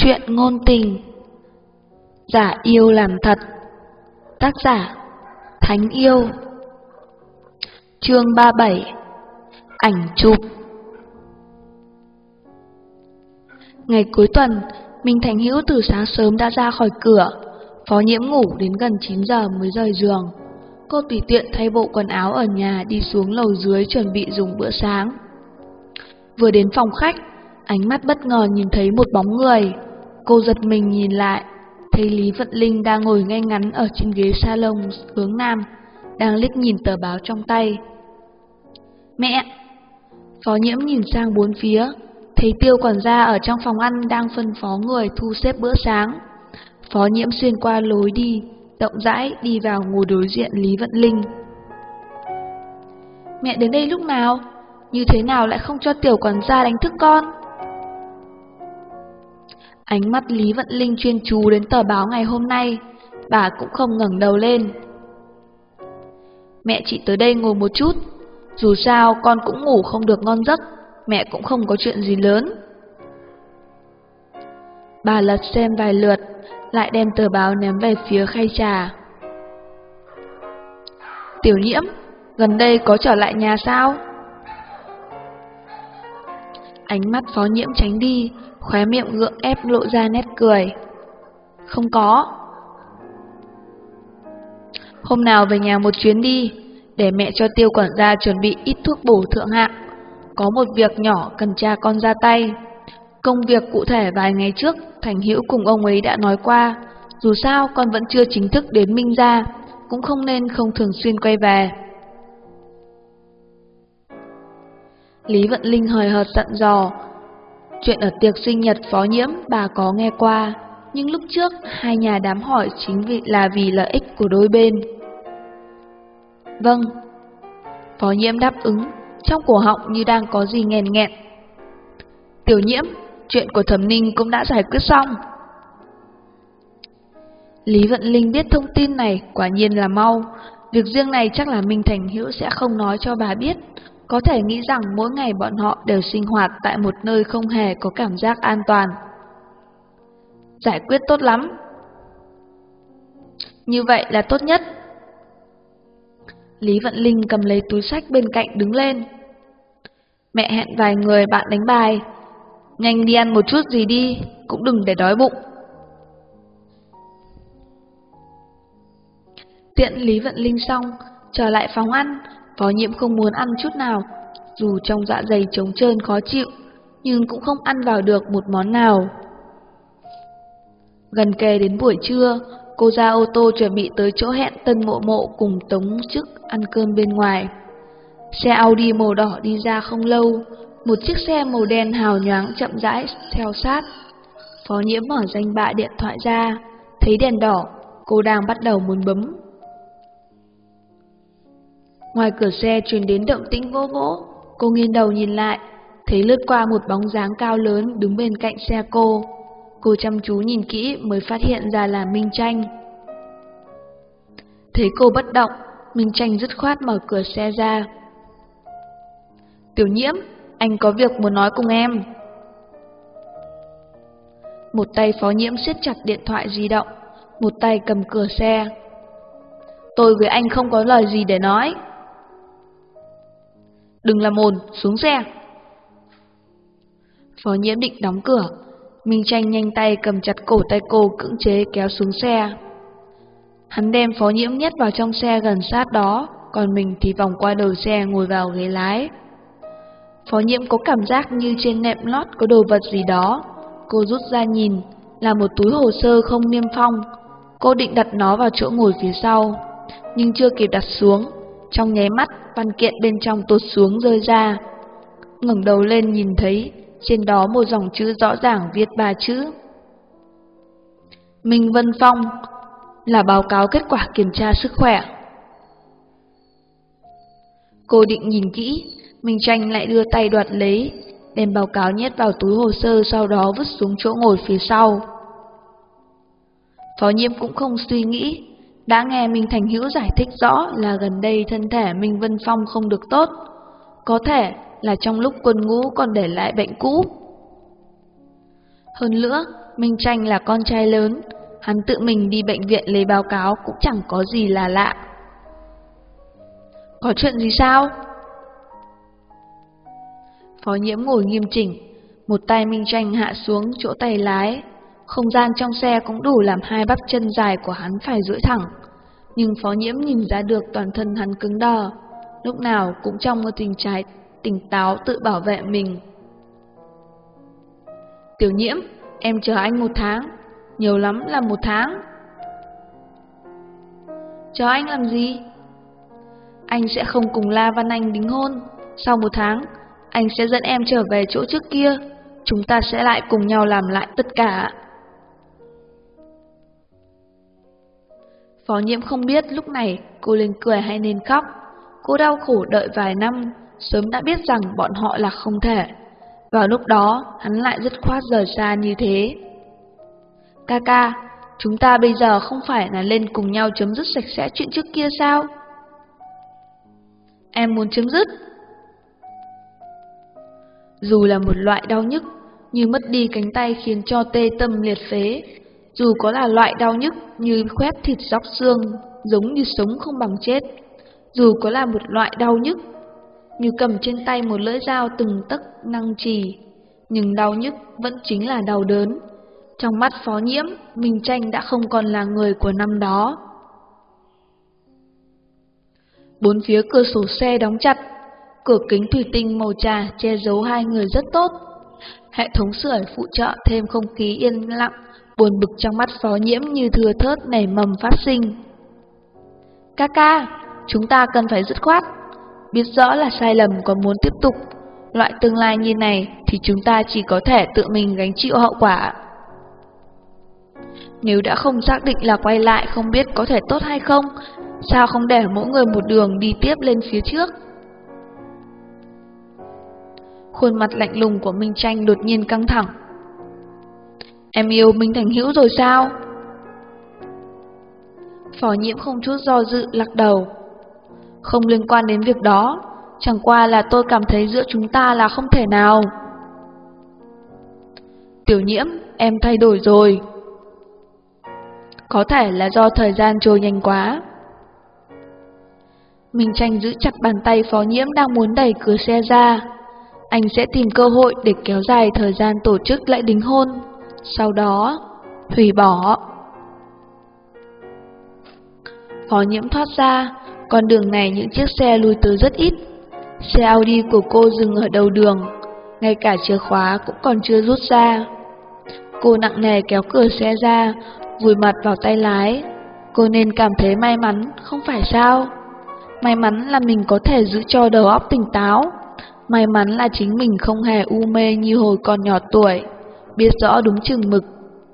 Truyện ngôn tình. Giả yêu làm thật. Tác giả Thánh Yêu. Chương 37. Ảnh chụp. Ngày cuối tuần, Minh Thành Hữu từ sáng sớm đã ra khỏi cửa. Phó Nhiễm ngủ đến gần 9 giờ mới rời giường. Cô tùy tiện thay bộ quần áo ở nhà, đi xuống lầu dưới chuẩn bị dùng bữa sáng. Vừa đến phòng khách, ánh mắt bất ngờ nhìn thấy một bóng người. Cô giật mình nhìn lại, thấy Lý Vận Linh đang ngồi ngay ngắn ở trên ghế salon hướng nam, đang liếc nhìn tờ báo trong tay. Mẹ! Phó Nhiễm nhìn sang bốn phía, thấy Tiêu quản gia ở trong phòng ăn đang phân phó người thu xếp bữa sáng. Phó Nhiễm xuyên qua lối đi, rộng rãi đi vào ngồi đối diện Lý Vận Linh. Mẹ đến đây lúc nào? Như thế nào lại không cho Tiểu quản gia đánh thức con? Ánh mắt Lý Vận Linh chuyên chú đến tờ báo ngày hôm nay, bà cũng không ngẩng đầu lên. Mẹ chỉ tới đây ngồi một chút, dù sao con cũng ngủ không được ngon giấc, mẹ cũng không có chuyện gì lớn. Bà lật xem vài lượt, lại đem tờ báo ném về phía khay trà. Tiểu Nhiễm, gần đây có trở lại nhà sao? Ánh mắt Phó Nhiễm tránh đi, khóe miệng gượng ép lộ ra nét cười. Không có. Hôm nào về nhà một chuyến đi, để mẹ cho Tiêu quản gia chuẩn bị ít thuốc bổ thượng hạng. Có một việc nhỏ cần cha con ra tay. Công việc cụ thể vài ngày trước, Thành Hữu cùng ông ấy đã nói qua. Dù sao con vẫn chưa chính thức đến Minh gia, cũng không nên không thường xuyên quay về. Lý Vận Linh hời hợt dặn dò. Chuyện ở tiệc sinh nhật Phó Nhiễm bà có nghe qua, nhưng lúc trước hai nhà đám hỏi chính vì lợi ích của đôi bên. Vâng. Phó Nhiễm đáp ứng, trong cổ họng như đang có gì nghẹn nghẹn. Tiểu Nhiễm, chuyện của Thẩm Ninh cũng đã giải quyết xong. Lý Vận Linh biết thông tin này quả nhiên là mau. Việc riêng này chắc là Minh Thành Hữu sẽ không nói cho bà biết. Có thể nghĩ rằng mỗi ngày bọn họ đều sinh hoạt tại một nơi không hề có cảm giác an toàn. Giải quyết tốt lắm. Như vậy là tốt nhất. Lý Vận Linh cầm lấy túi sách bên cạnh đứng lên. Mẹ hẹn vài người bạn đánh bài. Nhanh đi ăn một chút gì đi, cũng đừng để đói bụng. Tiện Lý Vận Linh xong, trở lại phòng ăn. Phó Nhiễm không muốn ăn chút nào, dù trong dạ dày trống trơn khó chịu, nhưng cũng không ăn vào được một món nào. Gần kề đến buổi trưa, cô ra ô tô chuẩn bị tới chỗ hẹn Tân Mộ Mộ cùng Tống Chức ăn cơm bên ngoài. Xe Audi màu đỏ đi ra không lâu, một chiếc xe màu đen hào nhoáng chậm rãi theo sát. Phó Nhiễm mở danh bạ điện thoại ra, thấy đèn đỏ, cô đang bắt đầu muốn bấm. Ngoài cửa xe truyền đến động tĩnh vỗ vỗ, cô nghiêng đầu nhìn lại, thấy lướt qua một bóng dáng cao lớn đứng bên cạnh xe cô. Cô chăm chú nhìn kỹ mới phát hiện ra là Minh Tranh. Thấy cô bất động, Minh Tranh dứt khoát mở cửa xe ra. Tiểu Nhiễm, anh có việc muốn nói cùng em. Một tay Phó Nhiễm siết chặt điện thoại di động, một tay cầm cửa xe. Tôi với anh không có lời gì để nói. Đừng làm ồn, xuống xe. Phó Nhiễm định đóng cửa, Minh Tranh nhanh tay cầm chặt cổ tay cô cưỡng chế kéo xuống xe. Hắn đem Phó Nhiễm nhét vào trong xe gần sát đó, còn mình thì vòng qua đầu xe ngồi vào ghế lái. Phó Nhiễm có cảm giác như trên nệm lót có đồ vật gì đó. Cô rút ra nhìn, là một túi hồ sơ không niêm phong. Cô định đặt nó vào chỗ ngồi phía sau, nhưng chưa kịp đặt xuống, trong nháy mắt văn kiện bên trong tụt xuống rơi ra. Ngẩng đầu lên nhìn thấy trên đó một dòng chữ rõ ràng viết 3 chữ. Minh Vân Phong, là báo cáo kết quả kiểm tra sức khỏe. Cô định nhìn kỹ, Minh Tranh lại đưa tay đoạt lấy, đem báo cáo nhét vào túi hồ sơ, sau đó vứt xuống chỗ ngồi phía sau. Phó Nhiễm cũng không suy nghĩ, đã nghe Minh Thành Hữu giải thích rõ là gần đây thân thể Minh Vân Phong không được tốt, có thể là trong lúc quân ngũ còn để lại bệnh cũ. Hơn nữa, Minh Tranh là con trai lớn, hắn tự mình đi bệnh viện lấy báo cáo cũng chẳng có gì là lạ. Có chuyện gì sao? Phó Nhiễm ngồi nghiêm chỉnh, một tay Minh Tranh hạ xuống chỗ tay lái. Không gian trong xe cũng đủ làm hai bắp chân dài của hắn phải duỗi thẳng. Nhưng Phó Nhiễm nhìn ra được toàn thân hắn cứng đờ, lúc nào cũng trong một tình trạng tỉnh táo tự bảo vệ mình. Tiểu Nhiễm, em chờ anh 1 tháng, nhiều lắm là 1 tháng. Chờ anh làm gì? Anh sẽ không cùng La Văn Anh đính hôn. Sau 1 tháng, anh sẽ dẫn em trở về chỗ trước kia. Chúng ta sẽ lại cùng nhau làm lại tất cả. Phó Nhiễm không biết lúc này cô nên cười hay nên khóc. Cô đau khổ đợi vài năm, sớm đã biết rằng bọn họ là không thể. Vào lúc đó, hắn lại dứt khoát rời xa như thế. Ca, chúng ta bây giờ không phải là lên cùng nhau chấm dứt sạch sẽ chuyện trước kia sao? Em muốn chấm dứt. Dù là một loại đau nhức, như mất đi cánh tay khiến cho tê tâm liệt phế, dù có là loại đau nhức như khoét thịt róc xương, giống như sống không bằng chết, dù có là một loại đau nhức như cầm trên tay một lưỡi dao từng tấc năng trì, nhưng đau nhức vẫn chính là đau đớn. Trong mắt Phó Nhiễm, Minh Tranh đã không còn là người của năm đó. Bốn phía cửa sổ xe đóng chặt, cửa kính thủy tinh màu trà che giấu hai người rất tốt. Hệ thống sưởi phụ trợ thêm không khí yên lặng, buồn bực trong mắt Phó Nhiễm như thưa thớt nảy mầm phát sinh. Ca, chúng ta cần phải dứt khoát. Biết rõ là sai lầm còn muốn tiếp tục. Loại tương lai như này thì chúng ta chỉ có thể tự mình gánh chịu hậu quả. Nếu đã không xác định là quay lại không biết có thể tốt hay không, sao không để mỗi người một đường đi tiếp lên phía trước? Khuôn mặt lạnh lùng của Minh Tranh đột nhiên căng thẳng. Em yêu Minh Thành Hữu rồi sao? Phó Nhiễm không chút do dự lắc đầu. Không liên quan đến việc đó, chẳng qua là tôi cảm thấy giữa chúng ta là không thể nào. Tiểu Nhiễm, em thay đổi rồi. Có thể là do thời gian trôi nhanh quá. Minh Tranh giữ chặt bàn tay Phó Nhiễm đang muốn đẩy cửa xe ra. Anh sẽ tìm cơ hội để kéo dài thời gian tổ chức lễ đính hôn, sau đó hủy bỏ. Phó Nhiễm thoát ra, con đường này những chiếc xe lui tới rất ít. Xe Audi của cô dừng ở đầu đường, ngay cả chìa khóa cũng còn chưa rút ra. Cô nặng nề kéo cửa xe ra, vùi mặt vào tay lái. Cô nên cảm thấy may mắn, không phải sao? May mắn là mình có thể giữ cho đầu óc tỉnh táo. May mắn là chính mình không hề u mê như hồi còn nhỏ tuổi, biết rõ đúng chừng mực.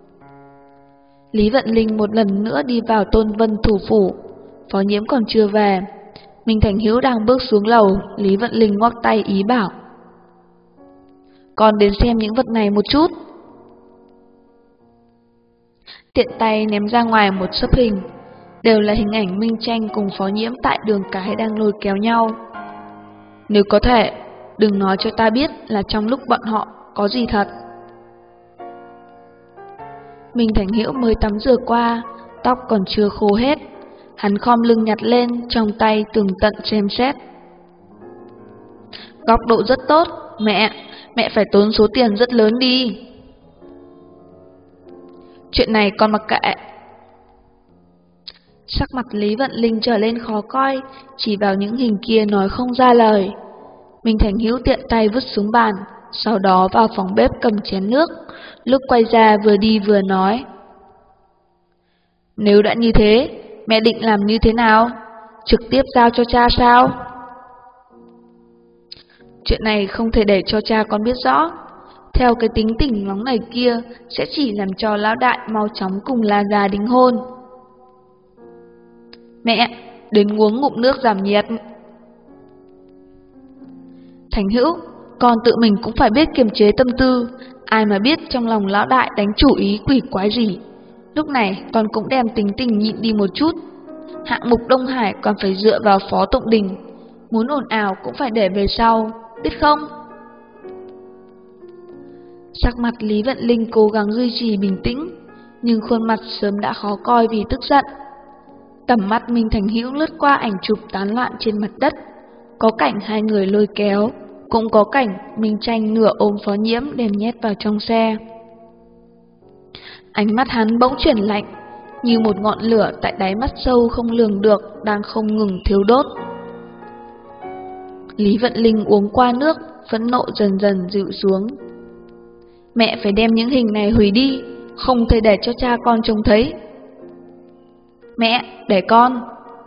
Lý Vận Linh một lần nữa đi vào Tôn Vân thủ phủ. Phó Nhiễm còn chưa về. Minh Thành Hữu đang bước xuống lầu, Lý Vận Linh ngoắc tay ý bảo. Con đến xem những vật này một chút. Tiện tay ném ra ngoài một xấp hình, đều là hình ảnh Minh Tranh cùng Phó Nhiễm tại đường cái đang lôi kéo nhau. Nếu có thể, đừng nói cho ta biết là trong lúc bọn họ có gì thật. Minh Thành Hữu mới tắm rửa qua, tóc còn chưa khô hết. Hắn khom lưng nhặt lên, trong tay tường tận xem xét. Góc độ rất tốt, mẹ phải tốn số tiền rất lớn đi. Chuyện này con mặc kệ. Sắc mặt Lý Vận Linh trở lên khó coi, chỉ vào những hình kia nói không ra lời. Minh Thành Hữu tiện tay vứt xuống bàn, sau đó vào phòng bếp cầm chén nước, lúc quay ra vừa đi vừa nói. Nếu đã như thế, mẹ định làm như thế nào? Trực tiếp giao cho cha sao? Chuyện này không thể để cho cha con biết rõ. Theo cái tính tình nóng này kia, sẽ chỉ làm cho lão đại mau chóng cùng La Gia đính hôn. Mẹ, đến uống ngụm nước giảm nhiệt. Thành Hữu, con tự mình cũng phải biết kiềm chế tâm tư. Ai mà biết trong lòng lão đại đánh chủ ý quỷ quái gì. Lúc này con cũng đem tính tình nhịn đi một chút. Hạng mục Đông Hải còn phải dựa vào Phó Tụng Đình. Muốn ồn ào cũng phải để về sau, biết không? Sắc mặt Lý Vận Linh cố gắng duy trì bình tĩnh, nhưng khuôn mặt sớm đã khó coi vì tức giận. Tầm mắt Minh Thành Hữu lướt qua ảnh chụp tán loạn trên mặt đất, có cảnh hai người lôi kéo, cũng có cảnh Minh Tranh nửa ôm Phó Nhiễm đem nhét vào trong xe. Ánh mắt hắn bỗng chuyển lạnh, như một ngọn lửa tại đáy mắt sâu không lường được đang không ngừng thiêu đốt. Lý Vận Linh uống qua nước, phẫn nộ dần dần dịu xuống. Mẹ phải đem những hình này hủy đi, không thể để cho cha con trông thấy. Mẹ, để con.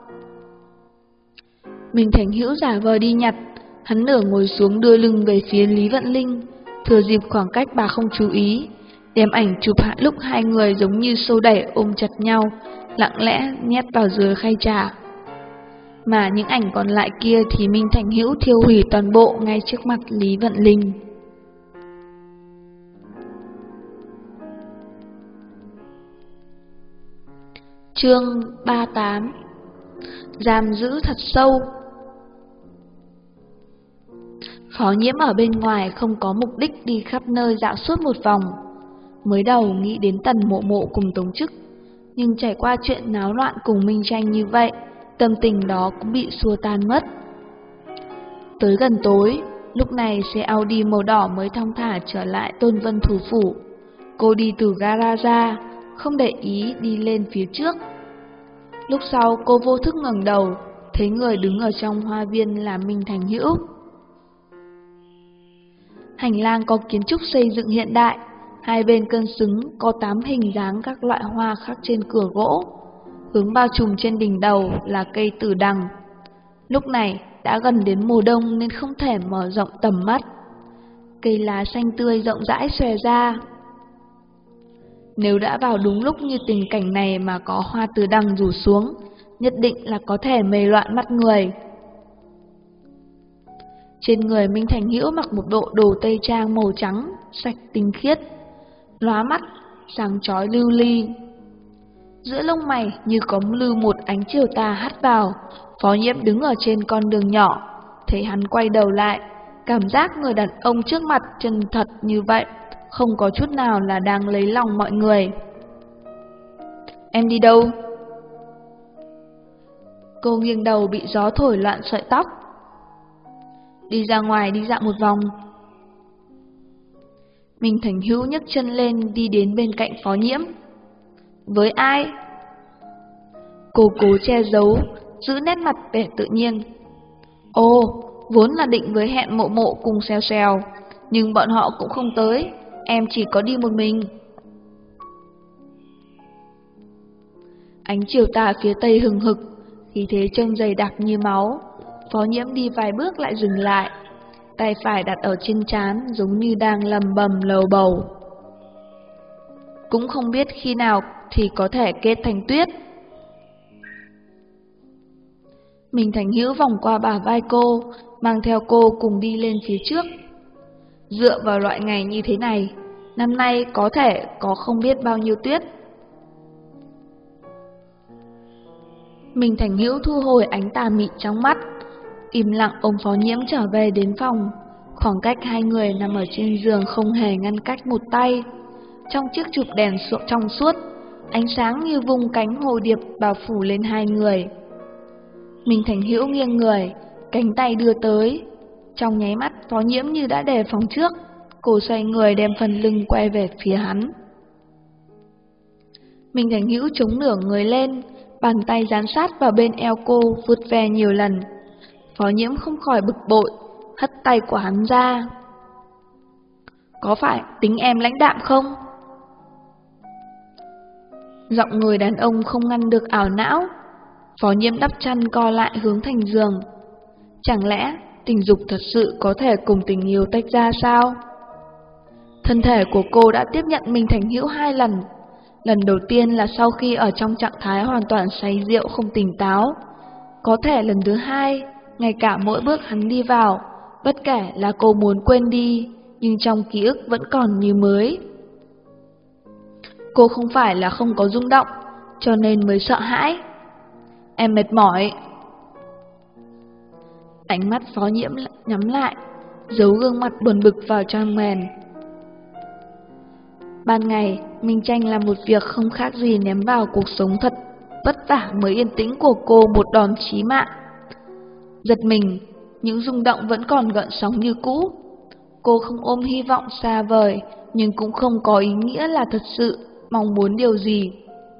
Minh Thành Hữu giả vờ đi nhặt, hắn nửa ngồi xuống đưa lưng về phía Lý Vận Linh, thừa dịp khoảng cách bà không chú ý, đem ảnh chụp hạ lúc hai người giống như xô đẩy ôm chặt nhau, lặng lẽ nhét vào dưới khay trà. Mà những ảnh còn lại kia thì Minh Thành Hữu thiêu hủy toàn bộ ngay trước mặt Lý Vận Linh. Chương 38. Giam giữ thật sâu. Phó Nhiễm ở bên ngoài không có mục đích đi khắp nơi dạo suốt một vòng. Mới đầu nghĩ đến Tần Mộ Mộ cùng Tống Chức, nhưng trải qua chuyện náo loạn cùng Minh Tranh như vậy, tâm tình đó cũng bị xua tan mất. Tới gần tối, lúc này xe Audi màu đỏ mới thong thả trở lại Tôn Vân thủ phủ. Cô đi từ gara ra, không để ý đi lên phía trước. Lúc sau cô vô thức ngẩng đầu, thấy người đứng ở trong hoa viên là Minh Thành Hữu. Hành lang có kiến trúc xây dựng hiện đại, hai bên cân xứng có 8 hình dáng các loại hoa khắc trên cửa gỗ. Hướng bao trùm trên đỉnh đầu là cây tử đằng. Lúc này đã gần đến mùa đông nên không thể mở rộng tầm mắt. Cây lá xanh tươi rộng rãi xòe ra. Nếu đã vào đúng lúc như tình cảnh này mà có hoa tử đằng rủ xuống, nhất định là có thể mê loạn mắt người. Trên người Minh Thành Hữu mặc một bộ đồ tây trang màu trắng, sạch tinh khiết, lóa mắt, sáng chói lưu ly. Giữa lông mày như có lưu một ánh chiều tà hắt vào. Phó Nhiễm đứng ở trên con đường nhỏ, thấy hắn quay đầu lại, cảm giác người đàn ông trước mặt chân thật như vậy, không có chút nào là đang lấy lòng mọi người. Em đi đâu? Cô nghiêng đầu bị gió thổi loạn sợi tóc. Đi ra ngoài đi dạo một vòng. Minh Thành Hữu nhấc chân lên đi đến bên cạnh Phó Nhiễm. Với ai? Cô cố che giấu, giữ nét mặt vẻ tự nhiên. Ồ, vốn là định với Hẹn Mộ Mộ cùng Xèo Xèo, nhưng bọn họ cũng không tới, em chỉ có đi một mình. Ánh chiều tà phía tây hừng hực, khí thế trông dày đặc như máu. Phó Nhiễm đi vài bước lại dừng lại, tay phải đặt ở trên trán giống như đang lầm bầm lầu bầu. Cũng không biết khi nào thì có thể kết thành tuyết. Minh Thành Hữu vòng qua bả vai cô, mang theo cô cùng đi lên phía trước. Dựa vào loại ngày như thế này, năm nay có thể có không biết bao nhiêu tuyết. Minh Thành Hữu thu hồi ánh tà mị trong mắt, im lặng ôm Phó Nhiễm trở về đến phòng. Khoảng cách hai người nằm ở trên giường không hề ngăn cách một tay. Trong chiếc chụp đèn trong suốt, ánh sáng như vung cánh hồ điệp bao phủ lên hai người. Minh Thành Hữu nghiêng người, cánh tay đưa tới. Trong nháy mắt Phó Nhiễm như đã đề phòng trước, cô xoay người đem phần lưng quay về phía hắn. Minh Thành Hữu chống nửa người lên, bàn tay dán sát vào bên eo cô vuốt ve nhiều lần. Phó Nhiễm không khỏi bực bội, hất tay của hắn ra. Có phải tính em lãnh đạm không? Giọng người đàn ông không ngăn được ảo não. Phó Nhiễm đắp chăn co lại hướng thành giường. Chẳng lẽ tình dục thật sự có thể cùng tình yêu tách ra sao? Thân thể của cô đã tiếp nhận Minh Thành Hữu 2 lần. Lần đầu tiên là sau khi ở trong trạng thái hoàn toàn say rượu không tỉnh táo. Có thể lần thứ hai, ngay cả mỗi bước hắn đi vào, bất kể là cô muốn quên đi, nhưng trong ký ức vẫn còn như mới. Cô không phải là không có rung động, cho nên mới sợ hãi. Em mệt mỏi. Ánh mắt Phó Nhiễm nhắm lại, giấu gương mặt buồn bực vào trong mền. Ban ngày, Minh Tranh làm một việc không khác gì ném vào cuộc sống thật vất vả mới yên tĩnh của cô một đòn chí mạng. Giật mình, những rung động vẫn còn gợn sóng như cũ. Cô không ôm hy vọng xa vời, nhưng cũng không có ý nghĩa là thật sự mong muốn điều gì.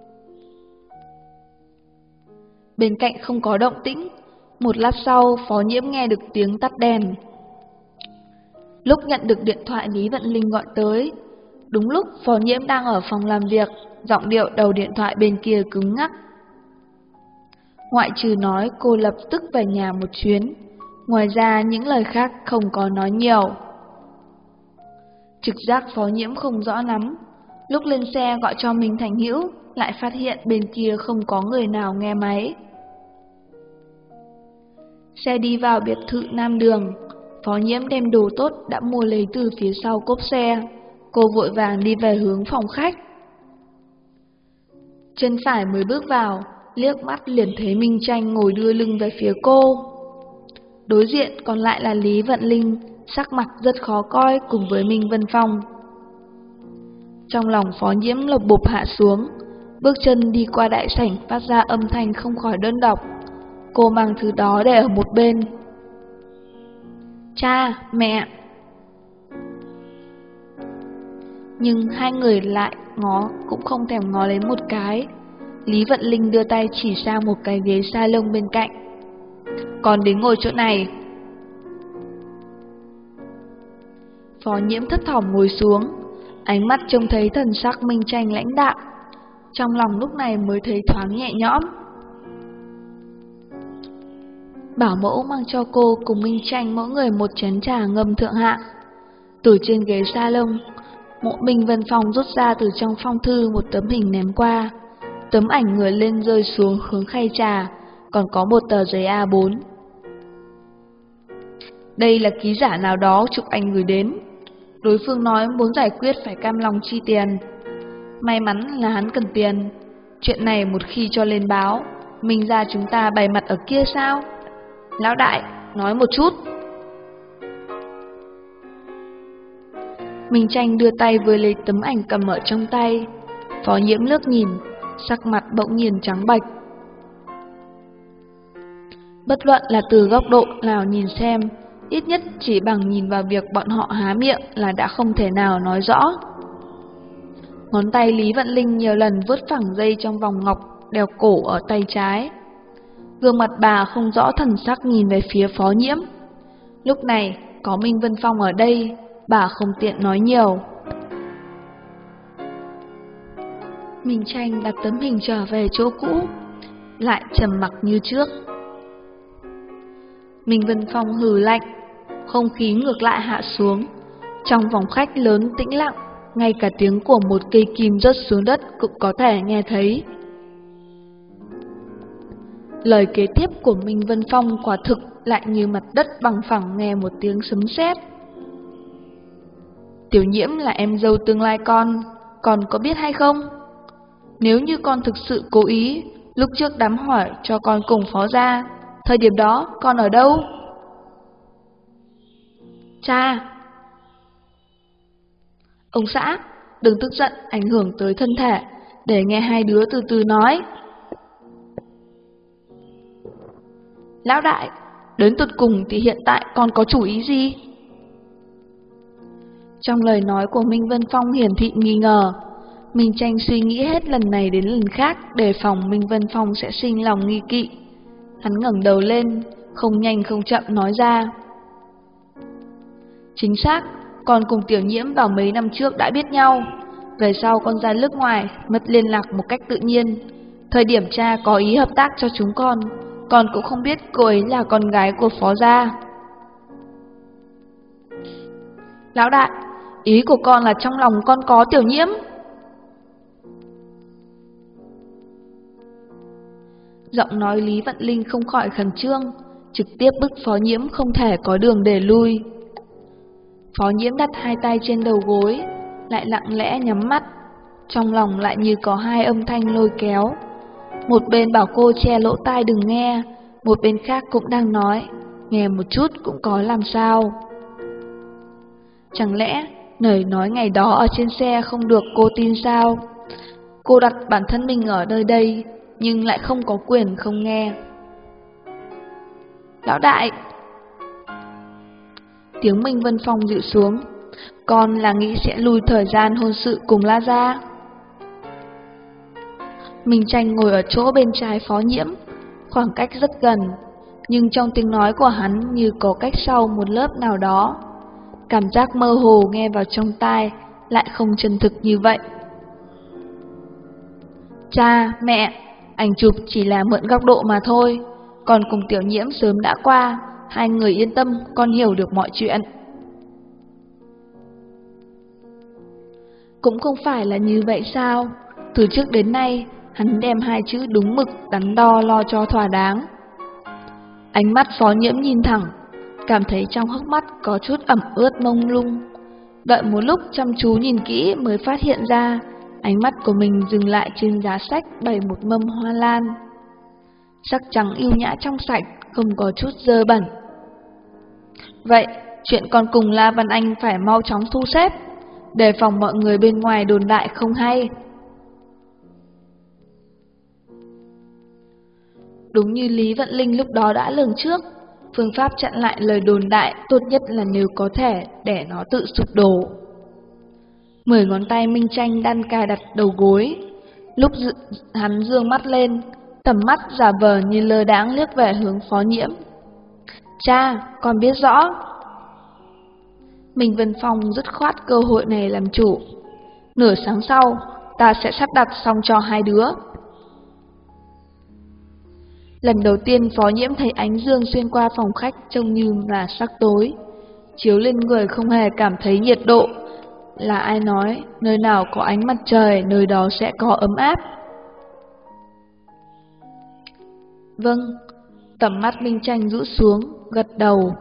Bên cạnh không có động tĩnh, một lát sau Phó Nhiễm nghe được tiếng tắt đèn. Lúc nhận được điện thoại Lý Vận Linh gọi tới, đúng lúc Phó Nhiễm đang ở phòng làm việc, giọng điệu đầu điện thoại bên kia cứng ngắc. Ngoại trừ nói cô lập tức về nhà một chuyến, ngoài ra những lời khác không có nói nhiều. Trực giác Phó Nhiễm không rõ lắm, lúc lên xe gọi cho Minh Thành Hữu, lại phát hiện bên kia không có người nào nghe máy. Xe đi vào biệt thự Nam Đường, Phó Nhiễm đem đồ tốt đã mua lấy từ phía sau cốp xe. Cô vội vàng đi về hướng phòng khách. Chân phải mới bước vào, liếc mắt liền thấy Minh Tranh ngồi đưa lưng về phía cô. Đối diện còn lại là Lý Vận Linh, sắc mặt rất khó coi cùng với Minh Vân Phong. Trong lòng Phó Nhiễm lộc bộp hạ xuống, bước chân đi qua đại sảnh phát ra âm thanh không khỏi đơn độc. Cô mang thứ đó để ở một bên. Cha, mẹ. Nhưng hai người lại ngó cũng không thèm ngó lấy một cái. Lý Vận Linh đưa tay chỉ sang một cái ghế salon bên cạnh. Còn đến ngồi chỗ này. Phó Nhiễm thất thỏm ngồi xuống, ánh mắt trông thấy thần sắc Minh Tranh lãnh đạm. Trong lòng lúc này mới thấy thoáng nhẹ nhõm. Bảo mẫu mang cho cô cùng Minh Tranh mỗi người một chén trà ngâm thượng hạng. Từ trên ghế salon, Mộ Minh Vân Phong rút ra từ trong phong thư một tấm hình ném qua. Tấm ảnh người lên rơi xuống hướng khay trà, còn có một tờ giấy A4. Đây là ký giả nào đó chụp ảnh gửi đến. Đối phương nói muốn giải quyết phải cam lòng chi tiền. May mắn là hắn cần tiền. Chuyện này một khi cho lên báo, Minh gia chúng ta bày mặt ở kia sao? Lão đại, nói một chút. Minh Tranh đưa tay với lấy tấm ảnh cầm ở trong tay. Phó Nhiễm lướt nhìn, sắc mặt bỗng nhiên trắng bệch. Bất luận là từ góc độ nào nhìn xem, ít nhất chỉ bằng nhìn vào việc bọn họ há miệng là đã không thể nào nói rõ. Ngón tay Lý Vận Linh nhiều lần vuốt phẳng dây trong vòng ngọc đeo cổ ở tay trái. Gương mặt bà không rõ thần sắc nhìn về phía Phó Nhiễm. Lúc này có Minh Vân Phong ở đây, bà không tiện nói nhiều. Minh Tranh đặt tấm hình trở về chỗ cũ, lại trầm mặc như trước. Minh Vân Phong hừ lạnh, không khí ngược lại hạ xuống. Trong phòng khách lớn tĩnh lặng, ngay cả tiếng của một cây kim rớt xuống đất cũng có thể nghe thấy. Lời kế tiếp của Minh Vân Phong quả thực lại như mặt đất bằng phẳng nghe một tiếng sấm sét. Tiểu Nhiễm là em dâu tương lai con có biết hay không? Nếu như con thực sự cố ý, lúc trước đám hỏi cho con cùng Phó gia, thời điểm đó con ở đâu? Cha! Ông xã, đừng tức giận ảnh hưởng tới thân thể, để nghe hai đứa từ từ nói. Lão đại, đến tột cùng thì hiện tại con có chủ ý gì? Trong lời nói của Minh Vân Phong hiển thị nghi ngờ. Minh Tranh suy nghĩ hết lần này đến lần khác, đề phòng Minh Vân Phong sẽ sinh lòng nghi kỵ. Hắn ngẩng đầu lên, không nhanh không chậm nói ra. Chính xác, con cùng Tiểu Nhiễm vào mấy năm trước đã biết nhau. Về sau con ra nước ngoài, mất liên lạc một cách tự nhiên. Thời điểm cha có ý hợp tác cho chúng con cũng không biết cô ấy là con gái của Phó gia. Lão đại, ý của con là trong lòng con có Tiểu Nhiễm. Giọng nói Lý Vận Linh không khỏi khẩn trương, trực tiếp bức Phó Nhiễm không thể có đường để lui. Phó Nhiễm đặt hai tay trên đầu gối, lại lặng lẽ nhắm mắt, trong lòng lại như có hai âm thanh lôi kéo. Một bên bảo cô che lỗ tai đừng nghe, một bên khác cũng đang nói, nghe một chút cũng có làm sao. Chẳng lẽ Lời nói ngày đó ở trên xe không được cô tin sao? Cô đặt bản thân mình ở nơi đây, nhưng lại không có quyền không nghe. Lão đại! Tiếng Minh Vân Phong dịu xuống. Con là nghĩ sẽ lùi thời gian hôn sự cùng La Gia. Minh Tranh ngồi ở chỗ bên trái Phó Nhiễm, khoảng cách rất gần, nhưng trong tiếng nói của hắn như có cách sau một lớp nào đó. Cảm giác mơ hồ nghe vào trong tai lại không chân thực như vậy. Cha, mẹ, ảnh chụp chỉ là mượn góc độ mà thôi, còn cùng Tiểu Nhiễm sớm đã qua, hai người yên tâm, con hiểu được mọi chuyện. Cũng không phải là như vậy sao? Từ trước đến nay, hắn đem hai chữ đúng mực đắn đo lo cho thỏa đáng. Ánh mắt Phó Nhiễm nhìn thẳng, cảm thấy trong hốc mắt có chút ẩm ướt mông lung. Đợi một lúc chăm chú nhìn kỹ mới phát hiện ra, ánh mắt của mình dừng lại trên giá sách bày một mâm hoa lan. Sắc trắng yêu nhã trong sạch, không có chút dơ bẩn. Vậy, chuyện con cùng La Văn Anh phải mau chóng thu xếp, đề phòng mọi người bên ngoài đồn đại không hay. Đúng như Lý Vận Linh lúc đó đã lường trước, phương pháp chặn lại lời đồn đại tốt nhất là nếu có thể để nó tự sụp đổ. 10 ngón tay Minh Tranh đan cài đặt đầu gối. Lúc hắn dương mắt lên, tầm mắt giả vờ như lơ đãng liếc về hướng Phó Nhiễm. Cha, con biết rõ. Minh Vân Phong dứt khoát cơ hội này làm chủ. Nửa sáng sau, ta sẽ sắp đặt xong cho hai đứa. Lần đầu tiên Phó Nhiễm thấy ánh dương xuyên qua phòng khách trông như là sắc tối, chiếu lên người không hề cảm thấy nhiệt độ. Là ai nói, nơi nào có ánh mặt trời, nơi đó sẽ có ấm áp. Vâng, tầm mắt Minh Tranh rũ xuống, gật đầu.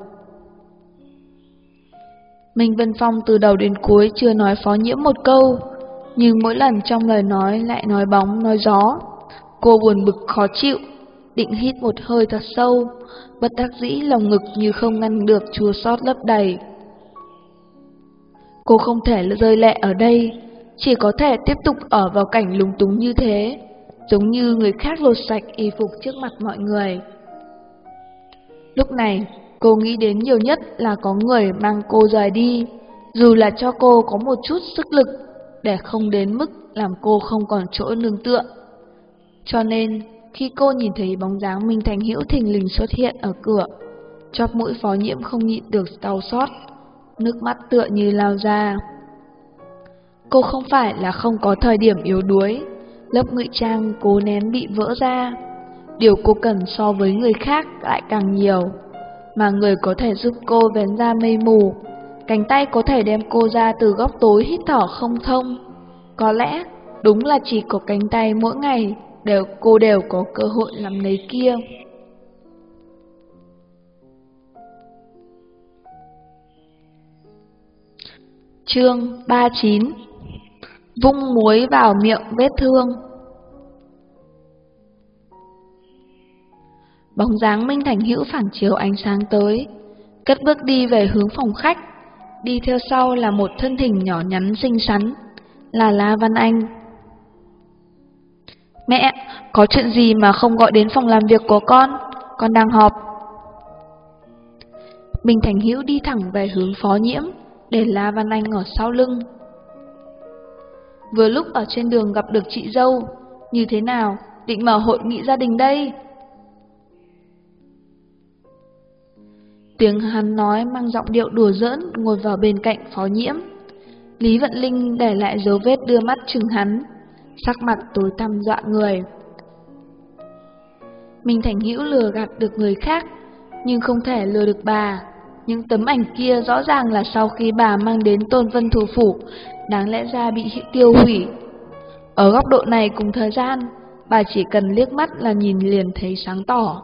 Minh Vân Phong từ đầu đến cuối chưa nói Phó Nhiễm một câu, nhưng mỗi lần trong lời nói lại nói bóng nói gió. Cô buồn bực khó chịu, định hít một hơi thật sâu, bất đắc dĩ lồng ngực như không ngăn được chua xót lấp đầy. Cô không thể rơi lệ ở đây, chỉ có thể tiếp tục ở vào cảnh lúng túng như thế, giống như người khác lột sạch y phục trước mặt mọi người. Lúc này, cô nghĩ đến nhiều nhất là có người mang cô rời đi, dù là cho cô có một chút sức lực, để không đến mức làm cô không còn chỗ nương tựa. Cho nên, khi cô nhìn thấy bóng dáng Minh Thành Hữu thình lình xuất hiện ở cửa, chóp mũi Phó Nhiễm không nhịn được đau xót, nước mắt tựa như lao ra. Cô không phải là không có thời điểm yếu đuối, lớp ngụy trang cố nén bị vỡ ra. Điều cô cần so với người khác lại càng nhiều, mà người có thể giúp cô vén ra mây mù, cánh tay có thể đem cô ra từ góc tối hít thở không thông. Có lẽ đúng là chỉ có cánh tay mỗi ngày cô đều có cơ hội làm lấy kia. Chương 39. Vung muối vào miệng vết thương. Bóng dáng Minh Thành Hữu phản chiếu ánh sáng tới, cất bước đi về hướng phòng khách. Đi theo sau là một thân hình nhỏ nhắn xinh xắn, là La Văn Anh. Mẹ, có chuyện gì mà không gọi đến phòng làm việc của con đang họp. Minh Thành Hữu đi thẳng về hướng Phó Nhiễm, để La Văn Anh ở sau lưng. Vừa lúc ở trên đường gặp được chị dâu, như thế nào, định mở hội nghị gia đình đây? Tiếng hắn nói mang giọng điệu đùa giỡn ngồi vào bên cạnh Phó Nhiễm. Lý Vận Linh để lại dấu vết đưa mắt chừng hắn, sắc mặt tối tăm dọa người. Minh Thành Hữu lừa gạt được người khác, nhưng không thể lừa được bà. Những tấm ảnh kia rõ ràng là sau khi bà mang đến Tôn Vân thủ phủ, đáng lẽ ra bị tiêu hủy. Ở góc độ này cùng thời gian, bà chỉ cần liếc mắt là nhìn liền thấy sáng tỏ.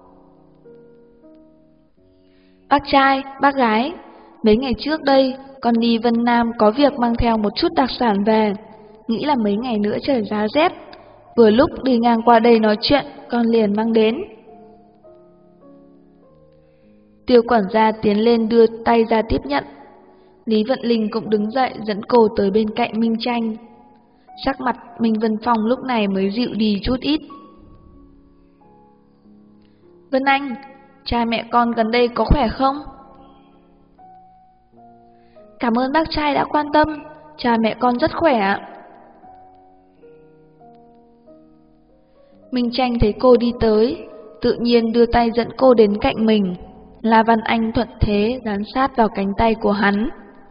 Bác trai, bác gái, mấy ngày trước đây, con đi Vân Nam có việc mang theo một chút đặc sản về, nghĩ là mấy ngày nữa trời giá rét. Vừa lúc đi ngang qua đây nói chuyện, con liền mang đến. Tiêu quản gia tiến lên đưa tay ra tiếp nhận. Lý Vận Linh cũng đứng dậy dẫn cô tới bên cạnh Minh Tranh. Sắc mặt Minh Vân Phong lúc này mới dịu đi chút ít. Vân Anh, cha mẹ con gần đây có khỏe không? Cảm ơn bác trai đã quan tâm, cha mẹ con rất khỏe ạ. Minh Tranh thấy cô đi tới, tự nhiên đưa tay dẫn cô đến cạnh mình. La Văn Anh thuận thế dán sát vào cánh tay của hắn.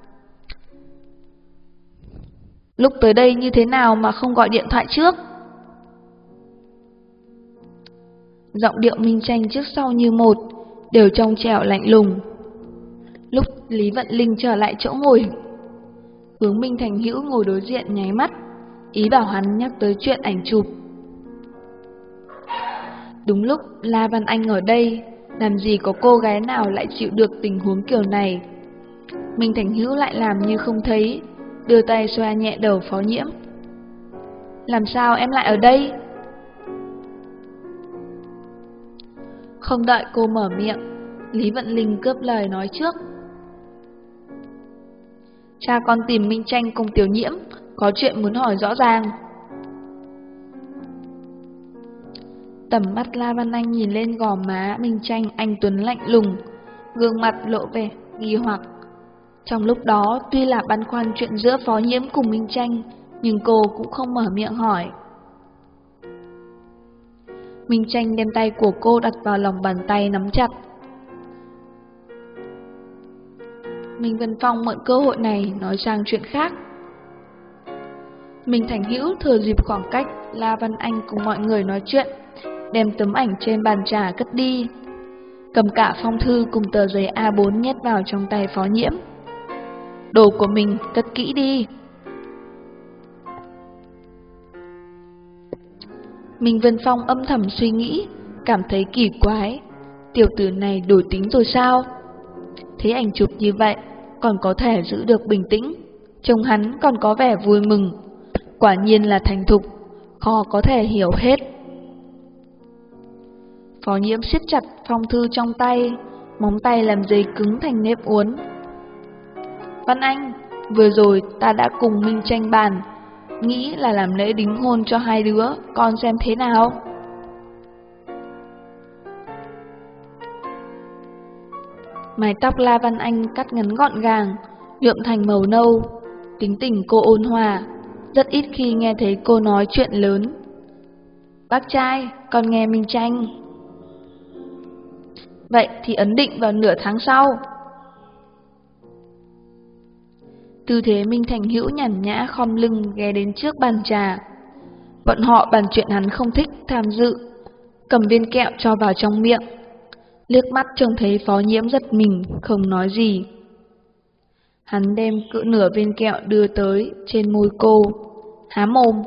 Lúc tới đây như thế nào mà không gọi điện thoại trước? Giọng điệu Minh Tranh trước sau như một, đều trong trẻo lạnh lùng. Lúc Lý Vận Linh trở lại chỗ ngồi, hướng Minh Thành Hữu ngồi đối diện nháy mắt, ý bảo hắn nhắc tới chuyện ảnh chụp. Đúng lúc La Văn Anh ở đây, làm gì có cô gái nào lại chịu được tình huống kiểu này. Minh Thành Hữu lại làm như không thấy, đưa tay xoa nhẹ đầu Phó Nhiễm. Làm sao em lại ở đây? Không đợi cô mở miệng, Lý Vận Linh cướp lời nói trước. Cha con tìm Minh Tranh cùng Tiểu Nhiễm, có chuyện muốn hỏi rõ ràng. Tầm mắt La Văn Anh nhìn lên gò má Minh Tranh anh tuấn lạnh lùng, gương mặt lộ vẻ nghi hoặc. Trong lúc đó tuy là băn khoăn chuyện giữa Phó Nhiễm cùng Minh Tranh, nhưng cô cũng không mở miệng hỏi. Minh Tranh đem tay của cô đặt vào lòng bàn tay nắm chặt. Minh Vân Phong mượn cơ hội này nói sang chuyện khác. Minh Thành Hữu thừa dịp khoảng cách La Văn Anh cùng mọi người nói chuyện, đem tấm ảnh trên bàn trà cất đi, cầm cả phong thư cùng tờ giấy A4 nhét vào trong tay Phó Nhiễm. Đồ của mình cất kỹ đi. Minh Vân Phong âm thầm suy nghĩ, cảm thấy kỳ quái. Tiểu tử này đổi tính rồi sao? Thấy ảnh chụp như vậy, còn có thể giữ được bình tĩnh, trông hắn còn có vẻ vui mừng. Quả nhiên là thành thục, khó có thể hiểu hết. Phó Nhiễm siết chặt phong thư trong tay, móng tay làm giấy cứng thành nếp uốn. Văn Anh, vừa rồi ta đã cùng Minh Tranh bàn, nghĩ là làm lễ đính hôn cho hai đứa, con xem thế nào? Mái tóc La Văn Anh cắt ngắn gọn gàng, nhuộm thành màu nâu. Tính tình cô ôn hòa, rất ít khi nghe thấy cô nói chuyện lớn. Bác trai, con nghe Minh Tranh. Vậy thì ấn định vào nửa tháng sau. Tư thế Minh Thành Hữu nhàn nhã khom lưng ghé đến trước bàn trà. Bọn họ bàn chuyện hắn không thích tham dự, cầm viên kẹo cho vào trong miệng. Liếc mắt trông thấy Phó Nhiễm giật mình, không nói gì. Hắn đem cỡ nửa viên kẹo đưa tới trên môi cô, há mồm.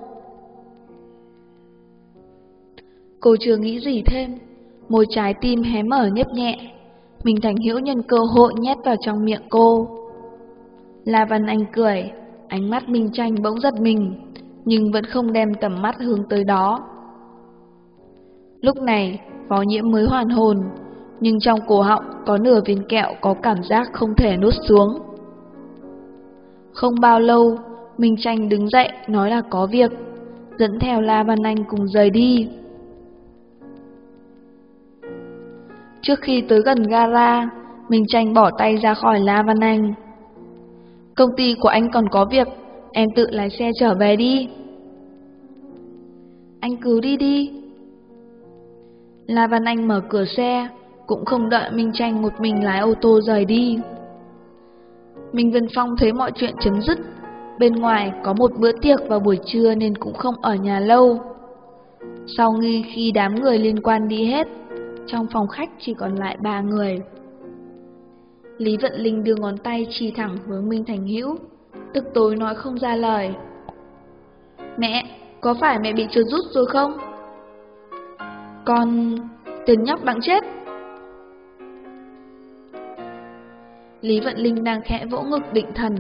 Cô chưa nghĩ gì thêm, môi trái tim hé mở nhấp nhẹ. Minh Thành Hữu nhân cơ hội nhét vào trong miệng cô. La Văn Anh cười, ánh mắt Minh Tranh bỗng giật mình, nhưng vẫn không đem tầm mắt hướng tới đó. Lúc này, Phó Nhiễm mới hoàn hồn, nhưng trong cổ họng có nửa viên kẹo có cảm giác không thể nuốt xuống. Không bao lâu, Minh Tranh đứng dậy nói là có việc, dẫn theo La Văn Anh cùng rời đi. Trước khi tới gần gara, Minh Tranh bỏ tay ra khỏi La Văn Anh. Công ty của anh còn có việc, em tự lái xe trở về đi. Anh cứ đi đi. La Văn Anh mở cửa xe, cũng không đợi Minh Tranh một mình lái ô tô rời đi. Minh Vân Phong thấy mọi chuyện chấm dứt, bên ngoài có một bữa tiệc vào buổi trưa nên cũng không ở nhà lâu. Sau khi đám người liên quan đi hết, trong phòng khách chỉ còn lại 3 người. Lý Vận Linh đưa ngón tay chỉ thẳng hướng Minh Thành Hữu, tức tối nói không ra lời. Mẹ, có phải mẹ bị chuột rút rồi không? Con... tên nhóc đáng chết. Lý Vận Linh đang khẽ vỗ ngực định thần.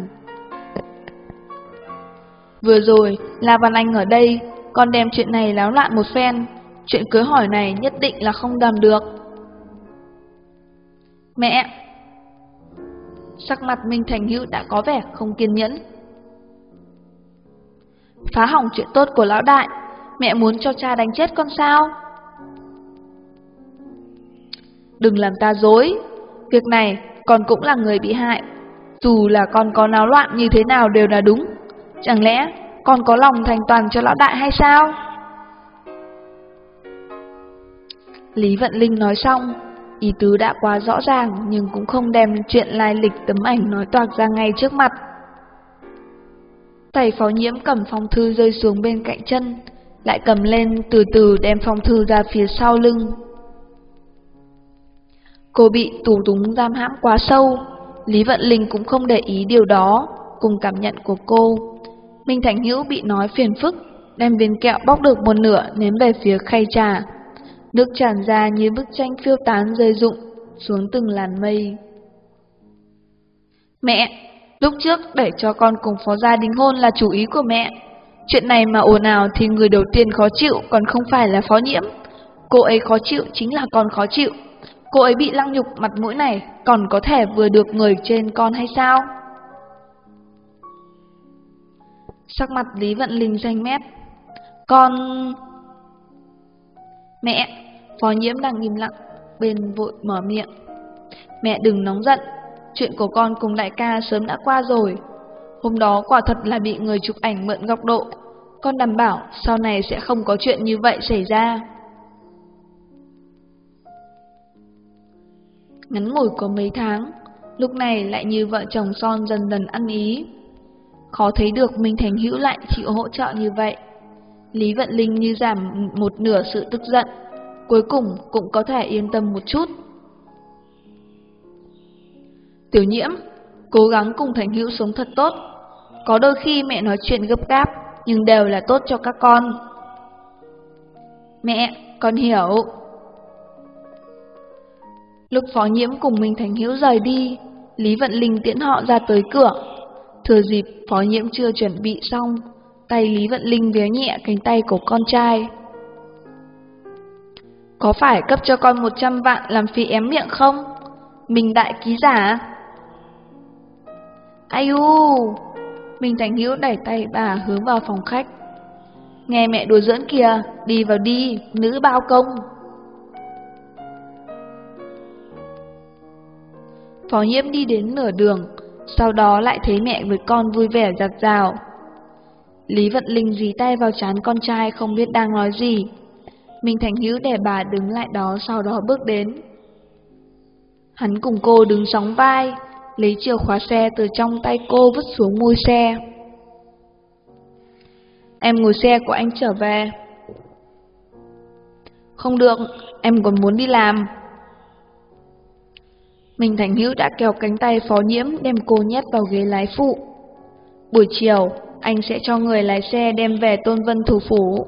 Vừa rồi, La Văn Anh ở đây, con đem chuyện này láo loạn một phen. Chuyện cưới hỏi này nhất định là không làm được. Mẹ! sắc mặt Minh Thành Hữu đã có vẻ không kiên nhẫn. Phá hỏng chuyện tốt của lão đại, mẹ muốn cho cha đánh chết con sao? Đừng làm ta dối, việc này con cũng là người bị hại. Dù là con có náo loạn như thế nào đều là đúng. Chẳng lẽ con có lòng thành toàn cho lão đại hay sao? Lý Vận Linh nói xong, ý tứ đã quá rõ ràng nhưng cũng không đem chuyện lai lịch tấm ảnh nói toạc ra ngay trước mặt. Tay Phó Nhiễm cầm phong thư rơi xuống bên cạnh chân, lại cầm lên từ từ đem phong thư ra phía sau lưng. Cô bị tù túng giam hãm quá sâu, Lý Vận Linh cũng không để ý điều đó, cùng cảm nhận của cô. Minh Thành Hữu bị nói phiền phức, đem viên kẹo bóc được một nửa ném về phía khay trà. Nước tràn ra như bức tranh phiêu tán rơi rụng xuống từng làn mây. Mẹ, lúc trước để cho con cùng Phó gia đính hôn là chủ ý của mẹ. Chuyện này mà ồn ào thì người đầu tiên khó chịu còn không phải là Phó Nhiễm. Cô ấy khó chịu chính là con khó chịu. Cô ấy bị lăng nhục mặt mũi này còn có thể vừa được người trên con hay sao? Sắc mặt Lý Vận Linh xanh mét. Con... Mẹ, Phó Nhiễm đang im lặng, bên vội mở miệng. Mẹ đừng nóng giận, chuyện của con cùng đại ca sớm đã qua rồi. Hôm đó quả thật là bị người chụp ảnh mượn góc độ. Con đảm bảo sau này sẽ không có chuyện như vậy xảy ra. Ngắn ngủi có mấy tháng, lúc này lại như vợ chồng son dần dần ăn ý. Khó thấy được Minh Thành Hữu lại chịu hỗ trợ như vậy. Lý Vận Linh như giảm một nửa sự tức giận, cuối cùng cũng có thể yên tâm một chút. Tiểu Nhiễm, cố gắng cùng Thành Hữu sống thật tốt. Có đôi khi mẹ nói chuyện gấp gáp, nhưng đều là tốt cho các con. Mẹ, con hiểu. Lúc Phó Nhiễm cùng Minh Thành Hữu rời đi, Lý Vận Linh tiễn họ ra tới cửa. Thừa dịp Phó Nhiễm chưa chuẩn bị xong, tay Lý Vận Linh véo nhẹ cánh tay của con trai. Có phải cấp cho con 100 vạn làm phí ém miệng không? Minh đại ký giả. Ai u! Minh Thành Hữu đẩy tay bà hướng vào phòng khách. Nghe mẹ đùa giỡn kìa, đi vào đi, nữ bao công. Phó Nhiễm đi đến nửa đường, sau đó lại thấy mẹ với con vui vẻ giặt rào. Lý Vận Linh dí tay vào trán con trai không biết đang nói gì. Minh Thành Hữu để bà đứng lại đó sau đó bước đến. Hắn cùng cô đứng sóng vai, lấy chìa khóa xe từ trong tay cô vứt xuống mui xe. Em ngồi xe của anh trở về. Không được, em còn muốn đi làm. Minh Thành Hữu đã kéo cánh tay Phó Nhiễm đem cô nhét vào ghế lái phụ. Buổi chiều, anh sẽ cho người lái xe đem về Tôn Vân thủ phủ.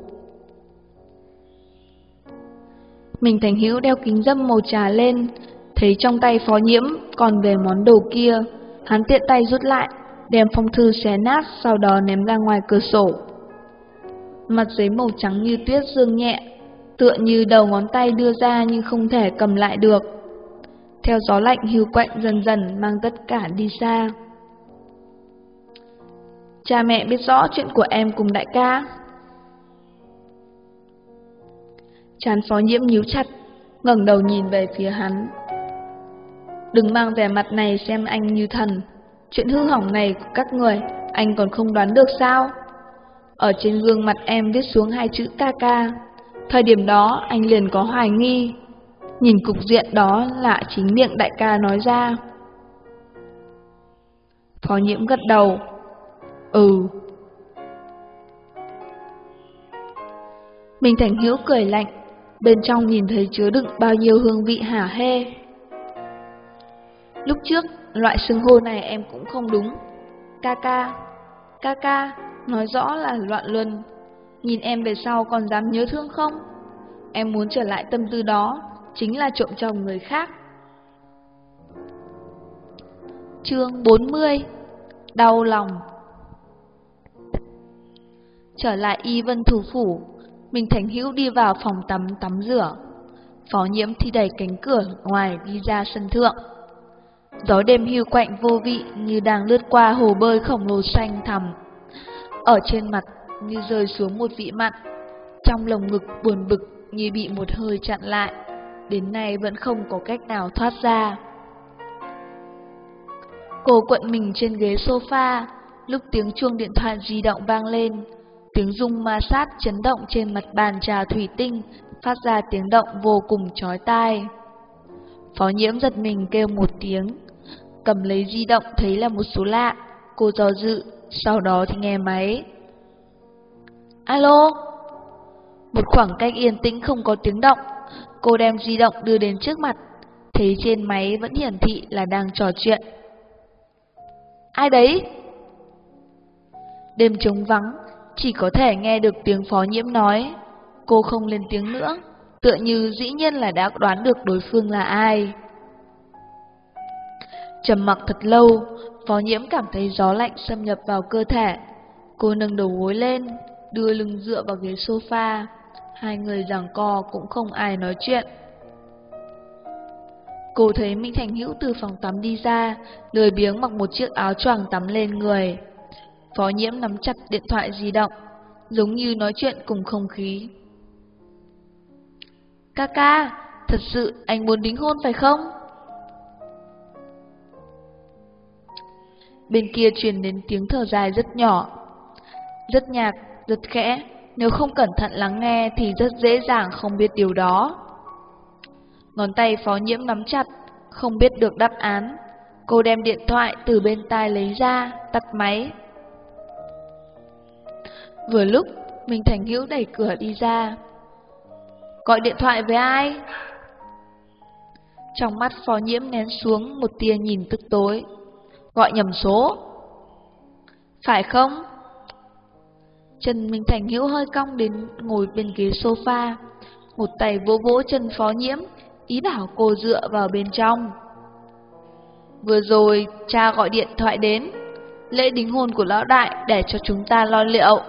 Minh Thành Hữu đeo kính râm màu trà lên, thấy trong tay Phó Nhiễm còn về món đồ kia, hắn tiện tay rút lại, đem phong thư xé nát sau đó ném ra ngoài cửa sổ. Mặt giấy màu trắng như tuyết dương nhẹ, tựa như đầu ngón tay đưa ra nhưng không thể cầm lại được. Theo gió lạnh hiu quạnh dần dần mang tất cả đi xa. Cha mẹ biết rõ chuyện của em cùng đại ca. Trán Phó Nhiễm nhíu chặt, ngẩng đầu nhìn về phía hắn. Đừng mang vẻ mặt này xem anh như thần. Chuyện hư hỏng này của các người, anh còn không đoán được sao? Ở trên gương mặt em viết xuống 2 chữ ca ca. Thời điểm đó anh liền có hoài nghi. Nhìn cục diện đó là chính miệng đại ca nói ra. Phó Nhiễm gật đầu. Ừ. Minh Thành Hữu cười lạnh, bên trong nhìn thấy chứa đựng bao nhiêu hương vị hả hê. Lúc trước, loại xưng hô này em cũng không đúng. Ca ca, nói rõ là loạn luân. Nhìn em về sau còn dám nhớ thương không? Em muốn trở lại tâm tư đó, chính là trộm chồng người khác. Chương 40. Đau lòng. Trở lại Y Vân thủ phủ, Minh Thành Hữu đi vào phòng tắm rửa. Phó Nhiễm thì đẩy cánh cửa ngoài đi ra sân thượng. Gió đêm hiu quạnh vô vị như đang lướt qua hồ bơi khổng lồ xanh thẳm. Ở trên mặt như rơi xuống một vị mặn, trong lồng ngực buồn bực như bị một hơi chặn lại, đến nay vẫn không có cách nào thoát ra. Cô quận mình trên ghế sofa, lúc tiếng chuông điện thoại di động vang lên, tiếng rung ma sát chấn động trên mặt bàn trà thủy tinh, phát ra tiếng động vô cùng chói tai. Phó Nhiễm giật mình kêu một tiếng, cầm lấy di động thấy là một số lạ, cô do dự, sau đó thì nghe máy. Alo? Một khoảng cách yên tĩnh không có tiếng động, cô đem di động đưa đến trước mặt, thấy trên máy vẫn hiển thị là đang trò chuyện. Ai đấy? Đêm trống vắng, chỉ có thể nghe được tiếng Phó Nhiễm nói. Cô không lên tiếng nữa, tựa như dĩ nhiên là đã đoán được đối phương là ai. Trầm mặc thật lâu, Phó Nhiễm cảm thấy gió lạnh xâm nhập vào cơ thể. Cô nâng đầu gối lên, đưa lưng dựa vào ghế sofa. Hai người giằng co cũng không ai nói chuyện. Cô thấy Minh Thành Hữu từ phòng tắm đi ra, lười biếng mặc một chiếc áo choàng tắm lên người. Phó Nhiễm nắm chặt điện thoại di động, giống như nói chuyện cùng không khí. Ca, thật sự anh muốn đính hôn phải không? Bên kia truyền đến tiếng thở dài rất nhỏ, rất nhạt, rất khẽ. Nếu không cẩn thận lắng nghe thì rất dễ dàng không biết điều đó. Ngón tay Phó Nhiễm nắm chặt, không biết được đáp án. Cô đem điện thoại từ bên tai lấy ra, tắt máy. Vừa lúc, Minh Thành Hữu đẩy cửa đi ra. Gọi điện thoại với ai? Trong mắt Phó Nhiễm nén xuống một tia nhìn tức tối. Gọi nhầm số. Phải không? Chân Minh Thành Hữu hơi cong đến ngồi bên ghế sofa, một tay vỗ vỗ chân Phó Nhiễm, ý bảo cô dựa vào bên trong. Vừa rồi cha gọi điện thoại đến, lễ đính hôn của lão đại để cho chúng ta lo liệu.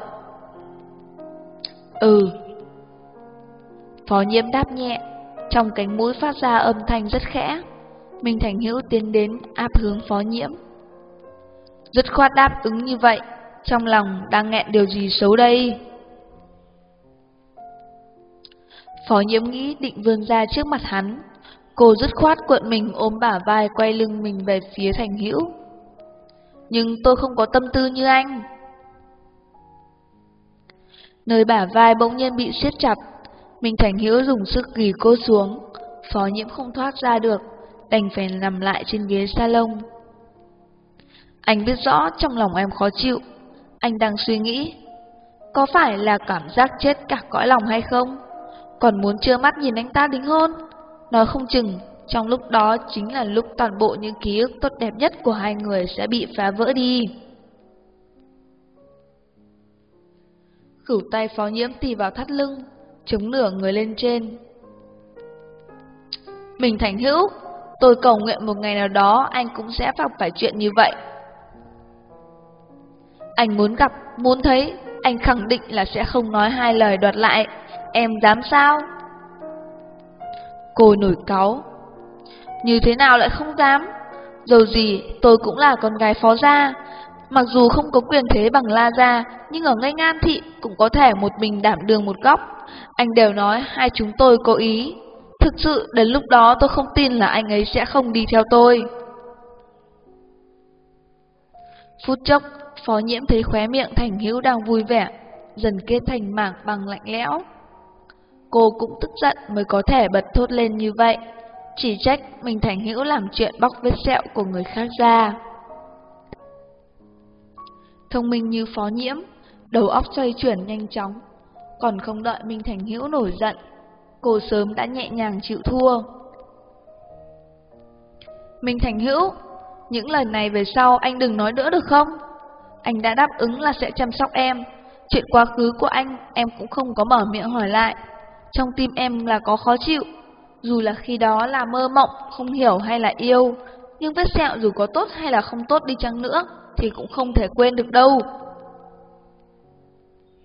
Ừ. Phó Nhiễm đáp nhẹ, trong cánh mũi phát ra âm thanh rất khẽ. Minh Thành Hữu tiến đến áp hướng Phó Nhiễm. Dứt khoát đáp ứng như vậy, trong lòng đang nghẹn điều gì xấu đây? Phó Nhiễm nghĩ định vươn ra trước mặt hắn. Cô dứt khoát cuộn mình ôm bả vai, quay lưng mình về phía Thành Hữu. Nhưng tôi không có tâm tư như anh. Nơi bả vai bỗng nhiên bị siết chặt, Minh Thành Hữu dùng sức ghì cô xuống. Phó Nhiễm không thoát ra được, đành phải nằm lại trên ghế salon. Anh biết rõ trong lòng em khó chịu. Anh đang suy nghĩ, có phải là cảm giác chết cả cõi lòng hay không? Còn muốn trơ mắt nhìn anh ta đính hôn. Nói không chừng trong lúc đó chính là lúc toàn bộ những ký ức tốt đẹp nhất của hai người sẽ bị phá vỡ đi. Khửu tay Phó Nhiễm tì vào thắt lưng, chống nửa người lên trên. Mình Thành Hữu, tôi cầu nguyện một ngày nào đó anh cũng sẽ gặp phải chuyện như vậy. Anh muốn gặp, muốn thấy, anh khẳng định là sẽ không nói hai lời đoạt lại. Em dám sao? Cô nổi cáu. Như thế nào lại không dám? Dầu gì tôi cũng là con gái Phó gia. Mặc dù không có quyền thế bằng La gia, nhưng ở Ngây Ngan thị cũng có thể một mình đảm đương một góc. Anh đều nói hai chúng tôi có ý. Thực sự đến lúc đó tôi không tin là anh ấy sẽ không đi theo tôi. Phút chốc, Phó Nhiễm thấy khóe miệng Thành Hữu đang vui vẻ, dần kết thành mảng băng lạnh lẽo. Cô cũng tức giận mới có thể bật thốt lên như vậy, chỉ trách mình Thành Hữu làm chuyện bóc vết sẹo của người khác ra. Thông minh như Phó Nhiễm, đầu óc xoay chuyển nhanh chóng, còn không đợi Minh Thành Hữu nổi giận, cô sớm đã nhẹ nhàng chịu thua. Minh Thành Hữu, những lời này về sau anh đừng nói nữa được không? Anh đã đáp ứng là sẽ chăm sóc em. Chuyện quá khứ của anh em cũng không có mở miệng hỏi lại. Trong tim em là có khó chịu, dù là khi đó là mơ mộng, không hiểu hay là yêu. Nhưng vết sẹo dù có tốt hay là không tốt đi chăng nữa thì cũng không thể quên được đâu.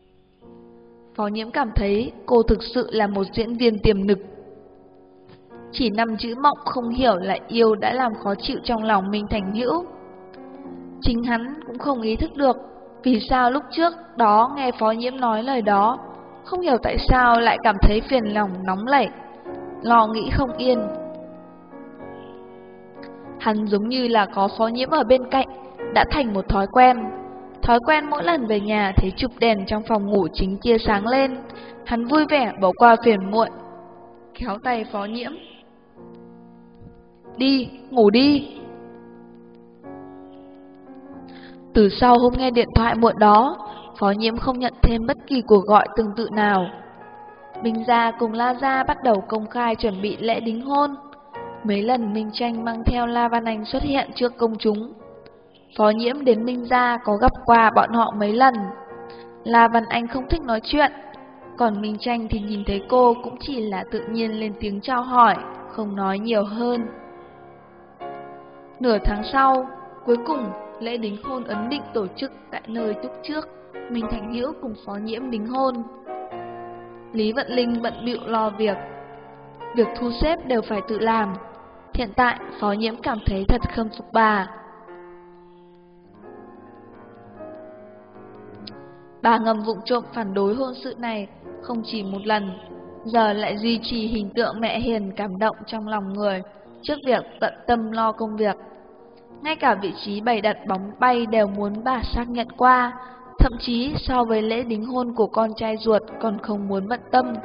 Phó Nhiễm cảm thấy cô thực sự là một diễn viên tiềm lực. Chỉ 5 chữ mộng không hiểu lại yêu đã làm khó chịu trong lòng Minh Thành Hữu. Chính hắn cũng không ý thức được vì sao lúc trước đó nghe phó nhiễm nói lời đó, không hiểu tại sao lại cảm thấy phiền lòng nóng lẩy, lo nghĩ không yên. Hắn giống như là có phó nhiễm ở bên cạnh, đã thành một thói quen. Thói quen mỗi lần về nhà thấy chụp đèn trong phòng ngủ chính tia sáng lên, hắn vui vẻ bỏ qua phiền muộn, kéo tay phó nhiễm. Đi, ngủ đi. Từ sau hôm nghe điện thoại muộn đó, phó nhiễm không nhận thêm bất kỳ cuộc gọi tương tự nào. Minh Gia cùng La Gia bắt đầu công khai chuẩn bị lễ đính hôn. Mấy lần Minh Tranh mang theo La Văn Anh xuất hiện trước công chúng. Phó nhiễm đến Minh Gia có gặp qua bọn họ mấy lần. La Văn Anh không thích nói chuyện, còn Minh Tranh thì nhìn thấy cô cũng chỉ là tự nhiên lên tiếng chào hỏi, không nói nhiều hơn. Nửa tháng sau, cuối cùng lễ đính hôn ấn định tổ chức tại nơi lúc trước Minh Thành Hữu cùng phó nhiễm đính hôn. Lý Vận Linh bận bịu lo việc thu xếp đều phải tự làm. Hiện tại phó nhiễm cảm thấy thật khâm phục bà. Bà ngầm vụng trộm phản đối hôn sự này không chỉ một lần, giờ lại duy trì hình tượng mẹ hiền cảm động trong lòng người trước việc tận tâm lo công việc. Ngay cả vị trí bày đặt bóng bay đều muốn bà xác nhận qua, thậm chí so với lễ đính hôn của con trai ruột còn không muốn bận tâm.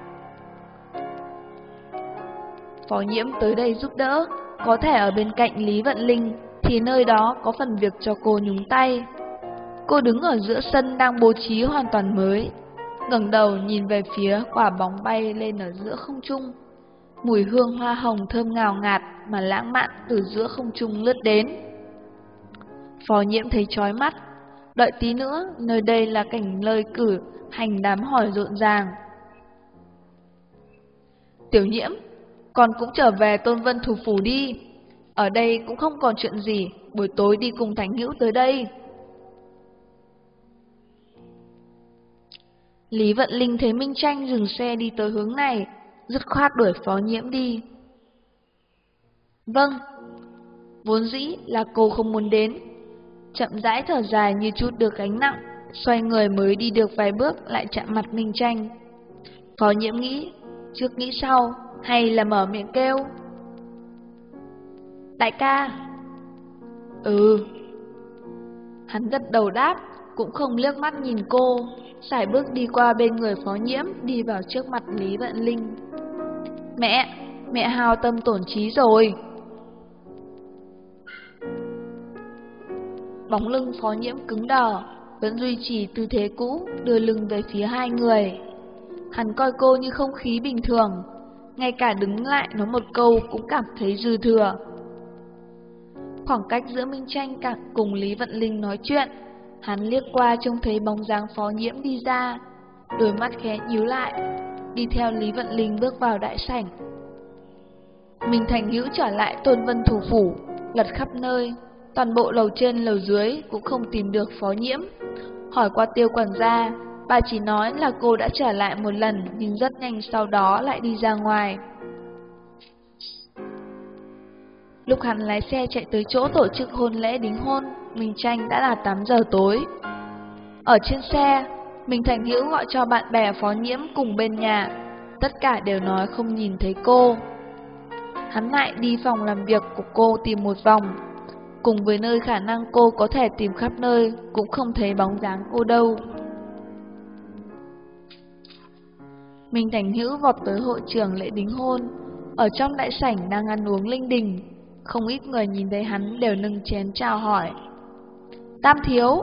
Phó nhiễm tới đây giúp đỡ, có thể ở bên cạnh Lý Vận Linh thì nơi đó có phần việc cho cô nhúng tay. Cô đứng ở giữa sân đang bố trí hoàn toàn mới, ngẩng đầu nhìn về phía quả bóng bay lên ở giữa không trung. Mùi hương hoa hồng thơm ngào ngạt mà lãng mạn từ giữa không trung lướt đến. Phó nhiễm thấy chói mắt, đợi tí nữa nơi đây là cảnh lời cử hành đám hỏi rộn ràng. Tiểu nhiễm, con cũng trở về Tôn Vân thủ phủ đi. Ở đây cũng không còn chuyện gì, buổi tối đi cùng Thành Hữu tới đây. Lý Vận Linh thấy Minh Tranh dừng xe đi tới hướng này, dứt khoát đuổi phó nhiễm đi. Vâng, vốn dĩ là cô không muốn đến. Chậm rãi thở dài như chút được gánh nặng, xoay người mới đi được vài bước lại chạm mặt Minh Tranh. Phó nhiễm nghĩ, trước nghĩ sau, hay là mở miệng kêu. Đại ca. Ừ. Hắn gật đầu đáp, cũng không liếc mắt nhìn cô, sải bước đi qua bên người phó nhiễm, đi vào trước mặt Lý Vận Linh. Mẹ hao tâm tổn trí rồi. Bóng lưng phó nhiễm cứng đờ, vẫn duy trì tư thế cũ, đưa lưng về phía hai người. Hắn coi cô như không khí bình thường, ngay cả đứng lại nói một câu cũng cảm thấy dư thừa. Khoảng cách giữa Minh Tranh cùng Lý Vận Linh nói chuyện, hắn liếc qua trông thấy bóng dáng phó nhiễm đi ra, đôi mắt khẽ nhíu lại, đi theo Lý Vận Linh bước vào đại sảnh. Minh Thành Hữu trở lại Tôn Vân thủ phủ, lật khắp nơi, toàn bộ lầu trên lầu dưới cũng không tìm được phó nhiễm. Hỏi qua Tiêu quản gia, bà chỉ nói là cô đã trở lại một lần nhưng rất nhanh sau đó lại đi ra ngoài. Lúc hắn lái xe chạy tới chỗ tổ chức hôn lễ đính hôn, Minh Tranh đã là 8 giờ tối. Ở trên xe, Minh Thành Hữu gọi cho bạn bè phó nhiễm cùng bên nhà, tất cả đều nói không nhìn thấy cô. Hắn lại đi phòng làm việc của cô tìm một vòng, cùng với nơi khả năng cô có thể tìm khắp nơi, cũng không thấy bóng dáng cô đâu. Minh Thành Hữu vọt tới hội trường lễ đính hôn, ở trong đại sảnh đang ăn uống linh đình, không ít người nhìn thấy hắn đều nâng chén chào hỏi. Tam thiếu.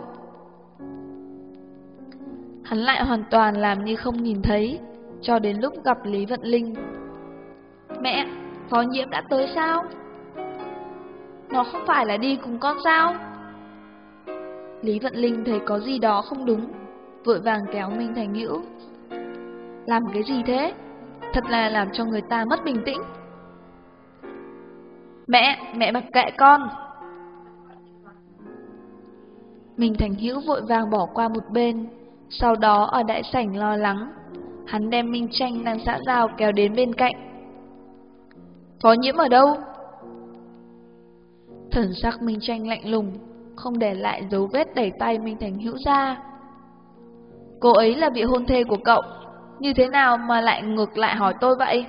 Hắn lại hoàn toàn làm như không nhìn thấy, cho đến lúc gặp Lý Vận Linh. Mẹ, phó nhiễm đã tới sao? Nó không phải là đi cùng con sao? Lý Vận Linh thấy có gì đó không đúng, vội vàng kéo Minh Thành Hữu. Làm cái gì thế? Thật là làm cho người ta mất bình tĩnh. Mẹ mặc kệ con. Minh Thành Hữu vội vàng bỏ qua một bên, sau đó ở đại sảnh lo lắng, hắn đem Minh Tranh đang xã giao kéo đến bên cạnh. Phó Nhiễm ở đâu? Thần sắc Minh Tranh lạnh lùng, không để lại dấu vết đẩy tay Minh Thành Hữu ra. Cô ấy là vị hôn thê của cậu, như thế nào mà lại ngược lại hỏi tôi vậy?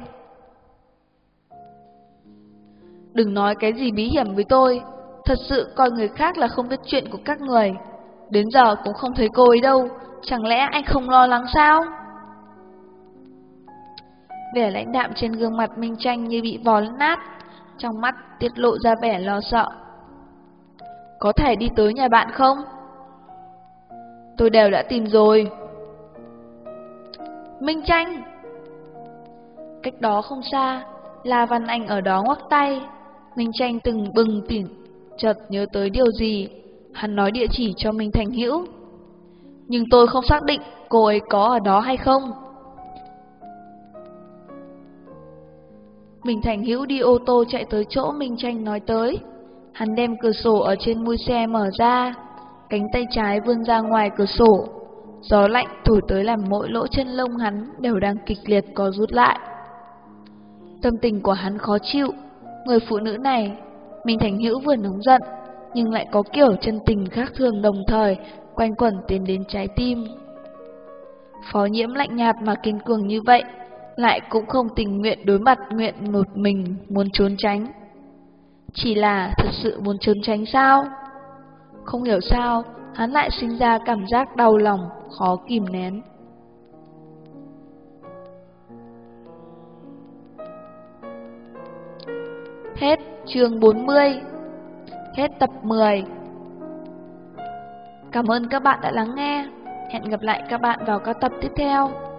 Đừng nói cái gì bí hiểm với tôi, thật sự coi người khác là không biết chuyện của các người. Đến giờ cũng không thấy cô ấy đâu, chẳng lẽ anh không lo lắng sao? Vẻ lãnh đạm trên gương mặt Minh Tranh như bị vò nát, trong mắt tiết lộ ra vẻ lo sợ. Có thể đi tới nhà bạn không? Tôi đều đã tìm rồi. Minh Tranh! Cách đó không xa, La Văn Anh ở đó ngoắc tay. Minh Tranh từng bừng tỉnh, chợt nhớ tới điều gì. Hắn nói địa chỉ cho Minh Thành Hữu. Nhưng tôi không xác định cô ấy có ở đó hay không. Minh Thành Hữu đi ô tô chạy tới chỗ Minh Tranh nói tới. Hắn đem cửa sổ ở trên mui xe mở ra, cánh tay trái vươn ra ngoài cửa sổ. Gió lạnh thổi tới làm mỗi lỗ chân lông hắn đều đang kịch liệt co rút lại. Tâm tình của hắn khó chịu. Người phụ nữ này, Minh Thành Hữu vừa nóng giận, nhưng lại có kiểu chân tình khác thường đồng thời quanh quẩn tiến đến trái tim. Phó Nhiễm lạnh nhạt mà kiên cường như vậy, lại cũng không tình nguyện đối mặt nguyện một mình muốn trốn tránh. Chỉ là thật sự muốn trốn tránh sao? Không hiểu sao, hắn lại sinh ra cảm giác đau lòng, khó kìm nén. Hết chương 40. Hết tập 10. Cảm ơn các bạn đã lắng nghe. Hẹn gặp lại các bạn vào các tập tiếp theo.